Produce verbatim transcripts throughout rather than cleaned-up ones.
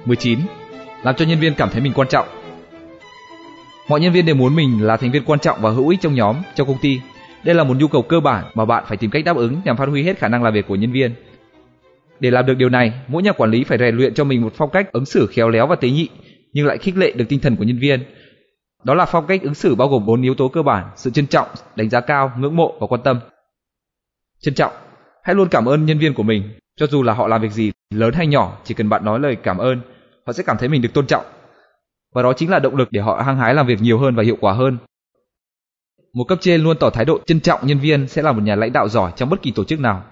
mười chín. Làm cho nhân viên cảm thấy mình quan trọng. Mọi nhân viên đều muốn mình là thành viên quan trọng và hữu ích trong nhóm, trong công ty. Đây là một nhu cầu cơ bản mà bạn phải tìm cách đáp ứng nhằm phát huy hết khả năng làm việc của nhân viên. Để làm được điều này, mỗi nhà quản lý phải rèn luyện cho mình một phong cách ứng xử khéo léo và tế nhị, nhưng lại khích lệ được tinh thần của nhân viên. Đó là phong cách ứng xử bao gồm bốn yếu tố cơ bản: sự trân trọng, đánh giá cao, ngưỡng mộ và quan tâm. Trân trọng, hãy luôn cảm ơn nhân viên của mình, cho dù là họ làm việc gì, lớn hay nhỏ, chỉ cần bạn nói lời cảm ơn, họ sẽ cảm thấy mình được tôn trọng. Và đó chính là động lực để họ hăng hái làm việc nhiều hơn và hiệu quả hơn. Một cấp trên luôn tỏ thái độ trân trọng nhân viên sẽ là một nhà lãnh đạo giỏi trong bất kỳ tổ chức nào.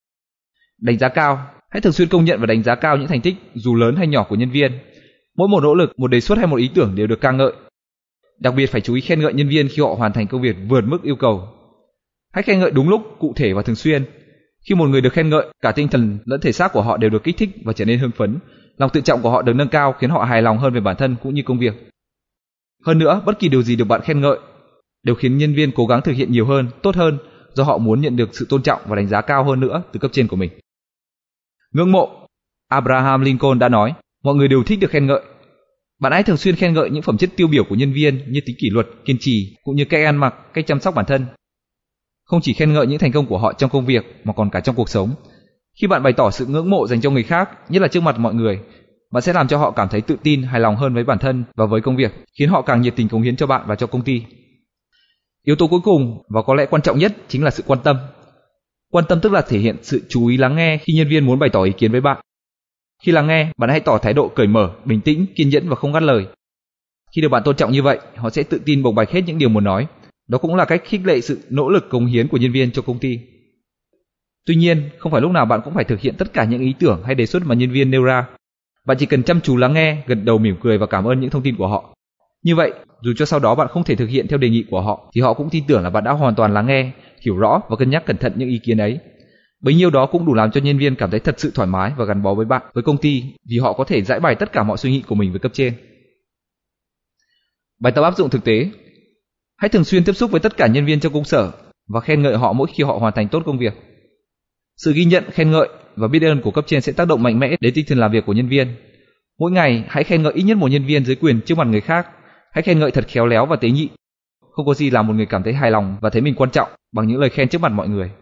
Đánh giá cao, hãy thường xuyên công nhận và đánh giá cao những thành tích dù lớn hay nhỏ của nhân viên. Mỗi một nỗ lực, một đề xuất hay một ý tưởng đều được ca ngợi. Đặc biệt phải chú ý khen ngợi nhân viên khi họ hoàn thành công việc vượt mức yêu cầu. Hãy khen ngợi đúng lúc, cụ thể và thường xuyên. Khi một người được khen ngợi, cả tinh thần lẫn thể xác của họ đều được kích thích và trở nên hưng phấn. Lòng tự trọng của họ được nâng cao, khiến họ hài lòng hơn về bản thân cũng như công việc. Hơn nữa, bất kỳ điều gì được bạn khen ngợi đều khiến nhân viên cố gắng thực hiện nhiều hơn, tốt hơn, do họ muốn nhận được sự tôn trọng và đánh giá cao hơn nữa từ cấp trên của mình. Ngưỡng mộ. Abraham Lincoln đã nói, mọi người đều thích được khen ngợi. Bạn hãy thường xuyên khen ngợi những phẩm chất tiêu biểu của nhân viên như tính kỷ luật, kiên trì, cũng như cách ăn mặc, cách chăm sóc bản thân. Không chỉ khen ngợi những thành công của họ trong công việc mà còn cả trong cuộc sống. Khi bạn bày tỏ sự ngưỡng mộ dành cho người khác, nhất là trước mặt mọi người, bạn sẽ làm cho họ cảm thấy tự tin, hài lòng hơn với bản thân và với công việc, khiến họ càng nhiệt tình cống hiến cho bạn và cho công ty. Yếu tố cuối cùng và có lẽ quan trọng nhất chính là sự quan tâm. Quan tâm tức là thể hiện sự chú ý lắng nghe khi nhân viên muốn bày tỏ ý kiến với bạn. Khi lắng nghe, bạn hãy tỏ thái độ cởi mở, bình tĩnh, kiên nhẫn và không ngắt lời. Khi được bạn tôn trọng như vậy, họ sẽ tự tin bộc bạch hết những điều muốn nói. Đó cũng là cách khích lệ sự nỗ lực cống hiến của nhân viên cho công ty. Tuy nhiên, không phải lúc nào bạn cũng phải thực hiện tất cả những ý tưởng hay đề xuất mà nhân viên nêu ra. Bạn chỉ cần chăm chú lắng nghe, gật đầu mỉm cười và cảm ơn những thông tin của họ. Như vậy, dù cho sau đó bạn không thể thực hiện theo đề nghị của họ, thì họ cũng tin tưởng là bạn đã hoàn toàn lắng nghe, hiểu rõ và cân nhắc cẩn thận những ý kiến ấy. Bấy nhiêu đó cũng đủ làm cho nhân viên cảm thấy thật sự thoải mái và gắn bó với bạn, với công ty, vì họ có thể giải bày tất cả mọi suy nghĩ của mình với cấp trên. Bài tập áp dụng thực tế. Hãy thường xuyên tiếp xúc với tất cả nhân viên trong công sở và khen ngợi họ mỗi khi họ hoàn thành tốt công việc. Sự ghi nhận, khen ngợi và biết ơn của cấp trên sẽ tác động mạnh mẽ đến tinh thần làm việc của nhân viên. Mỗi ngày hãy khen ngợi ít nhất một nhân viên dưới quyền trước mặt người khác. Hãy khen ngợi thật khéo léo và tế nhị. Không có gì làm một người cảm thấy hài lòng và thấy mình quan trọng bằng những lời khen trước mặt mọi người.